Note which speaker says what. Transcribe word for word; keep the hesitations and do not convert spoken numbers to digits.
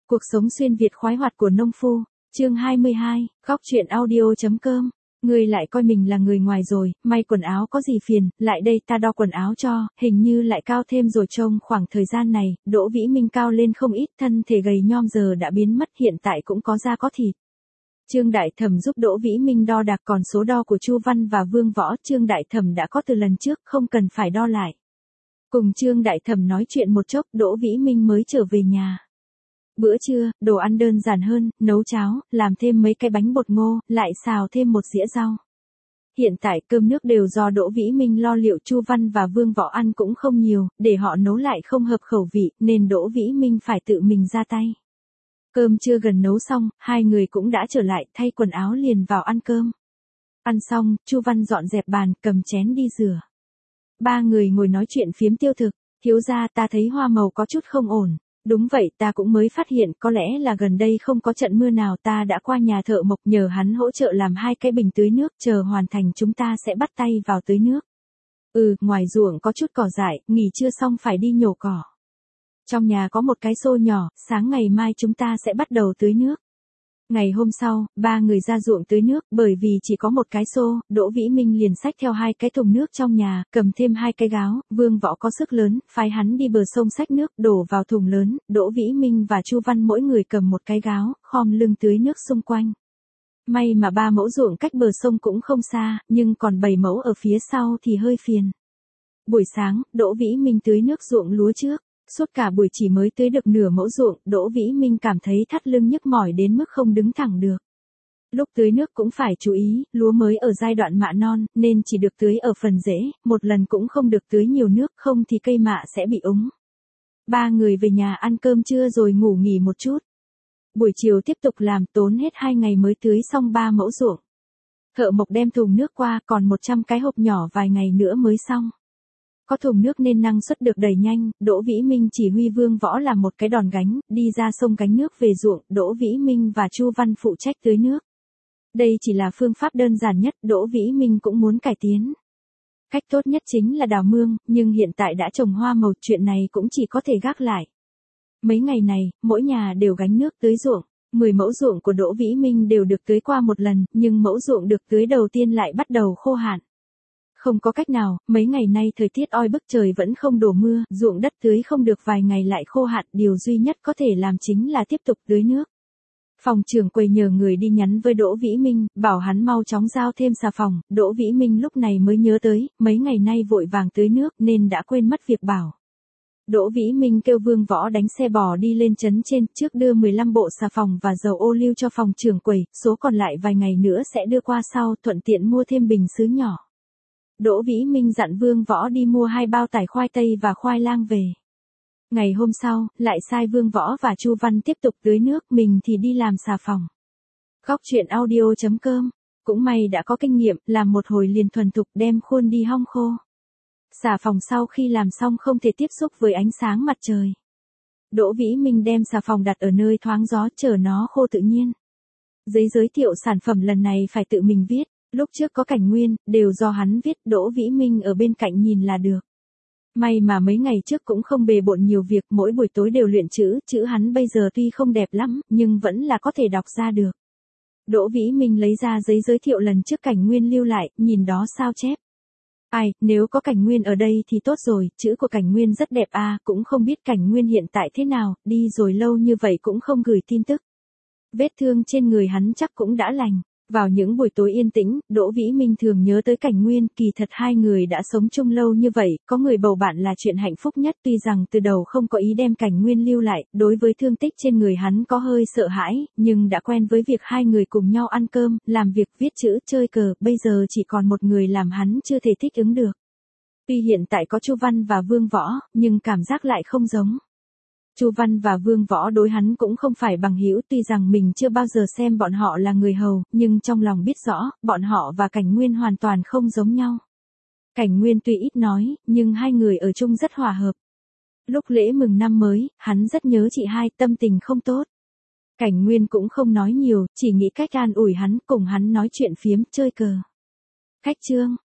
Speaker 1: Cuộc sống xuyên Việt khoái hoạt của nông phu, chương hai mươi hai, góc truyện audio.com. Ngươi lại coi mình là người ngoài rồi, may quần áo có gì phiền, lại đây ta đo quần áo cho, hình như lại cao thêm rồi. Trông khoảng thời gian này, Đỗ Vĩ Minh cao lên không ít, thân thể gầy nhom giờ đã biến mất, hiện tại cũng có da có thịt. Trương Đại Thẩm giúp Đỗ Vĩ Minh đo đạc còn số đo của Chu Văn và Vương Võ, Trương Đại Thẩm đã có từ lần trước, không cần phải đo lại. Cùng Trương Đại Thẩm nói chuyện một chốc, Đỗ Vĩ Minh mới trở về nhà. Bữa trưa, đồ ăn đơn giản hơn, nấu cháo, làm thêm mấy cái bánh bột ngô, lại xào thêm một dĩa rau. Hiện tại cơm nước đều do Đỗ Vĩ Minh lo liệu, Chu Văn và Vương Võ ăn cũng không nhiều, để họ nấu lại không hợp khẩu vị, nên Đỗ Vĩ Minh phải tự mình ra tay. Cơm trưa gần nấu xong, hai người cũng đã trở lại, thay quần áo liền vào ăn cơm. Ăn xong, Chu Văn dọn dẹp bàn, cầm chén đi rửa. Ba người ngồi nói chuyện phiếm tiêu thực, thiếu gia ta thấy hoa màu có chút không ổn. Đúng vậy, ta cũng mới phát hiện, có lẽ là gần đây không có trận mưa nào, ta đã qua nhà thợ mộc nhờ hắn hỗ trợ làm hai cái bình tưới nước, chờ hoàn thành chúng ta sẽ bắt tay vào tưới nước. Ừ, ngoài ruộng có chút cỏ dại, nghỉ trưa xong phải đi nhổ cỏ. Trong nhà có một cái xô nhỏ, sáng ngày mai chúng ta sẽ bắt đầu tưới nước. Ngày hôm sau, ba người ra ruộng tưới nước, bởi vì chỉ có một cái xô, Đỗ Vĩ Minh liền xách theo hai cái thùng nước trong nhà, cầm thêm hai cái gáo, Vương Võ có sức lớn, phái hắn đi bờ sông xách nước, đổ vào thùng lớn, Đỗ Vĩ Minh và Chu Văn mỗi người cầm một cái gáo, khom lưng tưới nước xung quanh. May mà ba mẫu ruộng cách bờ sông cũng không xa, nhưng còn bảy mẫu ở phía sau thì hơi phiền. Buổi sáng, Đỗ Vĩ Minh tưới nước ruộng lúa trước. Suốt cả buổi chỉ mới tưới được nửa mẫu ruộng, Đỗ Vĩ Minh cảm thấy thắt lưng nhức mỏi đến mức không đứng thẳng được. Lúc tưới nước cũng phải chú ý, lúa mới ở giai đoạn mạ non, nên chỉ được tưới ở phần rễ, một lần cũng không được tưới nhiều nước, không thì cây mạ sẽ bị úng. Ba người về nhà ăn cơm trưa rồi ngủ nghỉ một chút. Buổi chiều tiếp tục làm, tốn hết hai ngày mới tưới xong ba mẫu ruộng. Thợ mộc đem thùng nước qua, còn một trăm cái hộp nhỏ vài ngày nữa mới xong. Có thùng nước nên năng suất được đẩy nhanh, Đỗ Vĩ Minh chỉ huy Vương Võ làm một cái đòn gánh, đi ra sông gánh nước về ruộng, Đỗ Vĩ Minh và Chu Văn phụ trách tưới nước. Đây chỉ là phương pháp đơn giản nhất, Đỗ Vĩ Minh cũng muốn cải tiến. Cách tốt nhất chính là đào mương, nhưng hiện tại đã trồng hoa màu, chuyện này cũng chỉ có thể gác lại. Mấy ngày này, mỗi nhà đều gánh nước tưới ruộng, mười mẫu ruộng của Đỗ Vĩ Minh đều được tưới qua một lần, nhưng mẫu ruộng được tưới đầu tiên lại bắt đầu khô hạn. Không có cách nào, mấy ngày nay thời tiết oi bức trời vẫn không đổ mưa, ruộng đất tưới không được vài ngày lại khô hạn, điều duy nhất có thể làm chính là tiếp tục tưới nước. Phòng trưởng quầy nhờ người đi nhắn với Đỗ Vĩ Minh, bảo hắn mau chóng giao thêm xà phòng, Đỗ Vĩ Minh lúc này mới nhớ tới, mấy ngày nay vội vàng tưới nước nên đã quên mất việc bảo. Đỗ Vĩ Minh kêu Vương Võ đánh xe bò đi lên trấn trên, trước đưa mười lăm bộ xà phòng và dầu ô liu cho phòng trưởng quầy, số còn lại vài ngày nữa sẽ đưa qua sau, thuận tiện mua thêm bình sứ nhỏ. Đỗ Vĩ Minh dặn Vương Võ đi mua hai bao tải khoai tây và khoai lang về. Ngày hôm sau, lại sai Vương Võ và Chu Văn tiếp tục tưới nước, mình thì đi làm xà phòng. Góc truyện audio.com. Cũng may đã có kinh nghiệm, làm một hồi liền thuần thục, đem khuôn đi hong khô. Xà phòng sau khi làm xong không thể tiếp xúc với ánh sáng mặt trời. Đỗ Vĩ Minh đem xà phòng đặt ở nơi thoáng gió, chờ nó khô tự nhiên. Giấy giới thiệu sản phẩm lần này phải tự mình viết. Lúc trước có Cảnh Nguyên, đều do hắn viết, Đỗ Vĩ Minh ở bên cạnh nhìn là được. May mà mấy ngày trước cũng không bề bộn nhiều việc, mỗi buổi tối đều luyện chữ, chữ hắn bây giờ tuy không đẹp lắm, nhưng vẫn là có thể đọc ra được. Đỗ Vĩ Minh lấy ra giấy giới thiệu lần trước Cảnh Nguyên lưu lại, nhìn đó sao chép. Ai, nếu có Cảnh Nguyên ở đây thì tốt rồi, chữ của Cảnh Nguyên rất đẹp à, cũng không biết Cảnh Nguyên hiện tại thế nào, đi rồi lâu như vậy cũng không gửi tin tức. Vết thương trên người hắn chắc cũng đã lành. Vào những buổi tối yên tĩnh, Đỗ Vĩ Minh thường nhớ tới Cảnh Nguyên, kỳ thật hai người đã sống chung lâu như vậy, có người bầu bạn là chuyện hạnh phúc nhất, tuy rằng từ đầu không có ý đem Cảnh Nguyên lưu lại, đối với thương tích trên người hắn có hơi sợ hãi, nhưng đã quen với việc hai người cùng nhau ăn cơm, làm việc, viết chữ, chơi cờ, bây giờ chỉ còn một người làm hắn chưa thể thích ứng được. Tuy hiện tại có Chu Văn và Vương Võ, nhưng cảm giác lại không giống. Chu Văn và Vương Võ đối hắn cũng không phải bằng hữu, tuy rằng mình chưa bao giờ xem bọn họ là người hầu, nhưng trong lòng biết rõ, bọn họ và Cảnh Nguyên hoàn toàn không giống nhau. Cảnh Nguyên tuy ít nói, nhưng hai người ở chung rất hòa hợp. Lúc lễ mừng năm mới, hắn rất nhớ chị hai, tâm tình không tốt. Cảnh Nguyên cũng không nói nhiều, chỉ nghĩ cách an ủi hắn, cùng hắn nói chuyện phiếm, chơi cờ. Cách chương